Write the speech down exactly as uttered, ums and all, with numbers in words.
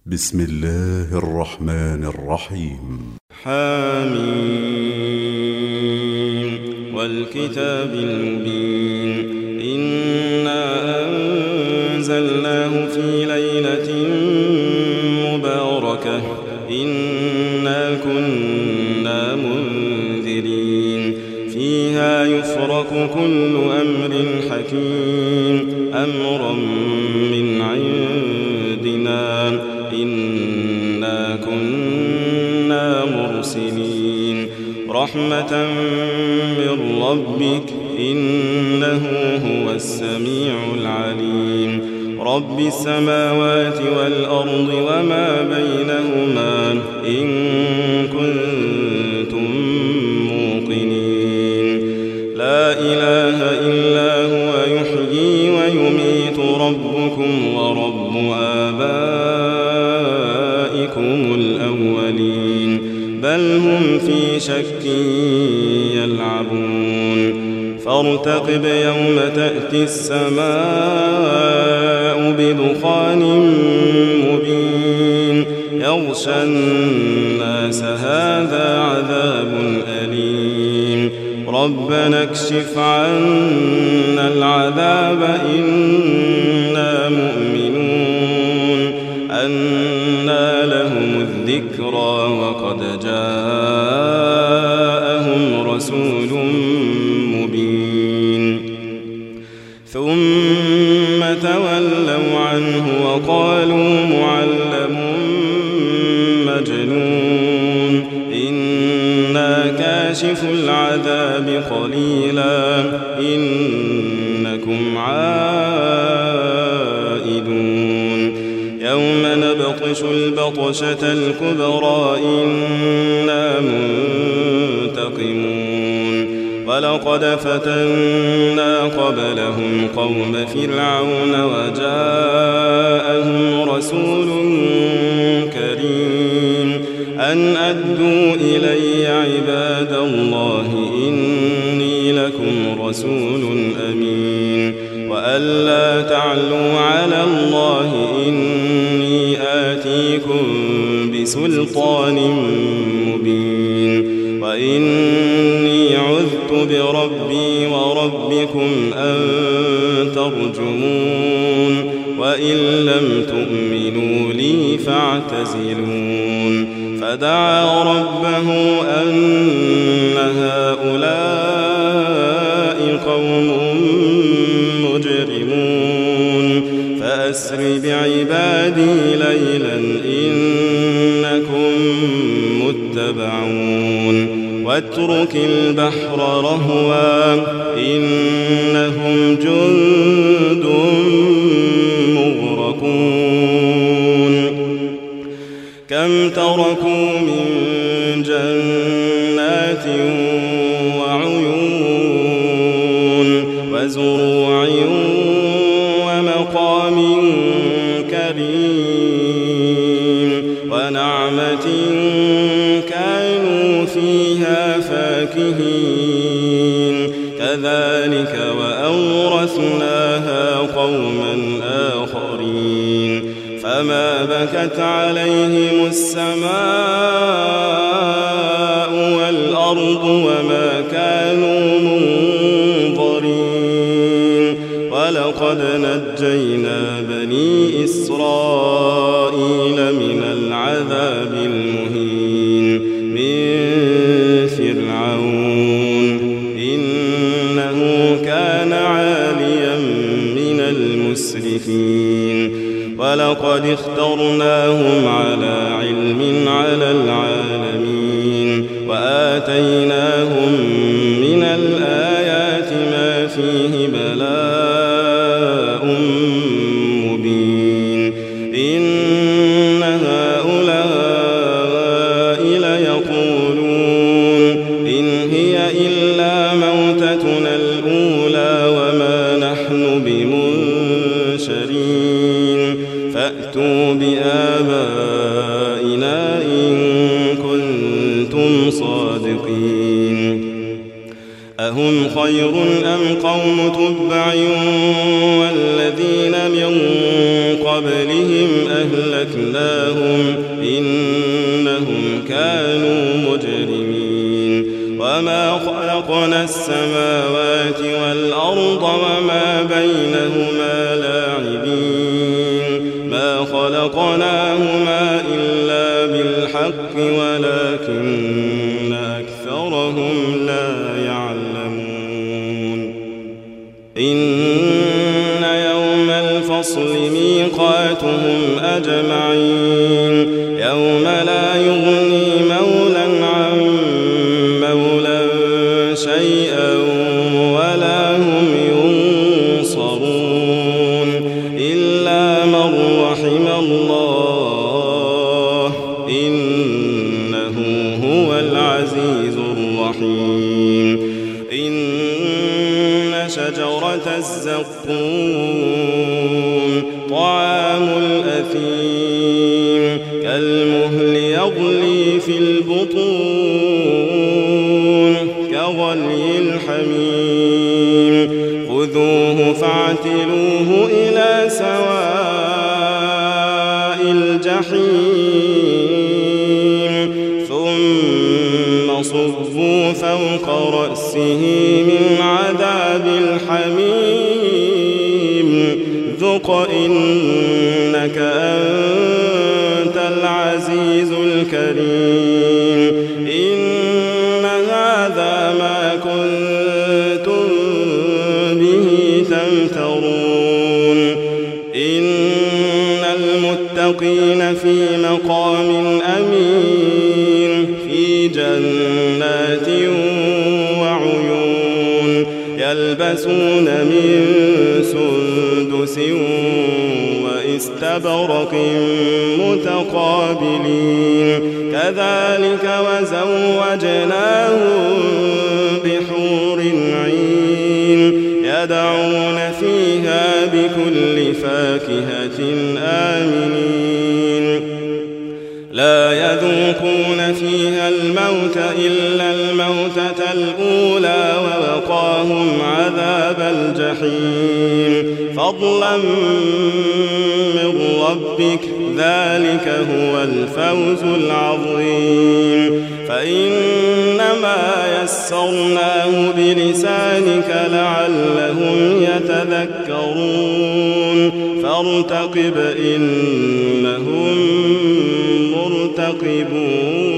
بسم الله الرحمن الرحيم. حميم والكتاب المبين إنا أنزلناه في ليلة مباركة إنا كنا منذرين فيها يفرق كل أمر حكيم أمرا من عندنا إنا كنا مرسلين رحمة من ربك إنه هو السميع العليم رب السماوات والأرض وما بينهما إن كنتم موقنين لا إله إلا هو يحيي ويميت ربكم ورب آبائكم الأولين بل هم في شك يلعبون فارتقب يوم تأتي السماء بدخان مبين يغشى الناس هذا عذاب أليم ربنا اكشف عنا العذاب إنا مؤمنون أنى لهم الذكرى وقد جاءهم رسول مبين ثم تولوا عنه وقالوا معلم مجنون إنا كاشف العذاب قليلا إنكم عائدون يوم نبطش البطشة الكبرى إنا منتقمون ولقد فتنا قبلهم قوم فرعون وجاءهم رسول كريم أن أدوا إلي عباد الله إني لكم رسول أمين وألا تعلوا على الله إني آتيكم بسلطان مبين وإني عذت بربي وربكم أن ترجمون وإن لم تؤمنوا لي فاعتزلون فدعا ربه أن هؤلاء قوم مجرمون فأسر بعبادي ليلا إنكم متبعون واترك البحر رهوا إنهم جند مغرقون كم تركوا من جنات وعيون وزروع ومقام كريم ونعمة كانوا فيها فاكهين كذلك وأورثناها قوما آخرين فما بكت عليهم السماء والأرض وما كانوا منظرين ولقد نجينا بني إسرائيل من العذاب المهين من فرعون إنه كان عاليا من المسرفين ولقد اخترناهم على علم على العالمين وآتيناهم من الآيات ما فيه بلاء مبين إن هؤلاء ليقولون إن هي إلا موتتنا الأولى وما نحن بمنشرين فأتوا بآبائنا إن كنتم صادقين أهم خير أم قوم تبع والذين من قبلهم أهلكناهم إنهم كانوا مجرمين وما خلقنا السماوات والأرض وما بينهما لاعبين ما خلقناهما إلا بالحق ولكن أكثرهم لا يعلمون إن يوم الفصل ميقاتهم أجمعين يوم لا يغني مولى عن مولى شيئا ولا هم ينصرون إلا من رحم الله إنه هو العزيز الرحيم إن شجرة الزقوم طعام الأثيم كالمهل يغلي في البطون كغلي الحميم خذوه فاعتلوه إلى سواء الجحيم ثم صبوا فوق رأسه من عذاب الحميم ذق إنك أنت العزيز الكريم إن هذا ما كنتم به تمترون إن المتقين في مقام أمين في جنات وعيون يلبسون من سندس واستبرق متقابلين كذلك وزوجناهم بحور عين يدعون فيها بكل فاكهة آمنين لا يذوقون فيها الموت إلا الموتة الأولى ووقاهم عذاب الجحيم فضلا من ربك ذلك هو الفوز العظيم فإنما يسرناه بلسانك لعلهم يتذكرون فارتقب إنهم مرتقبون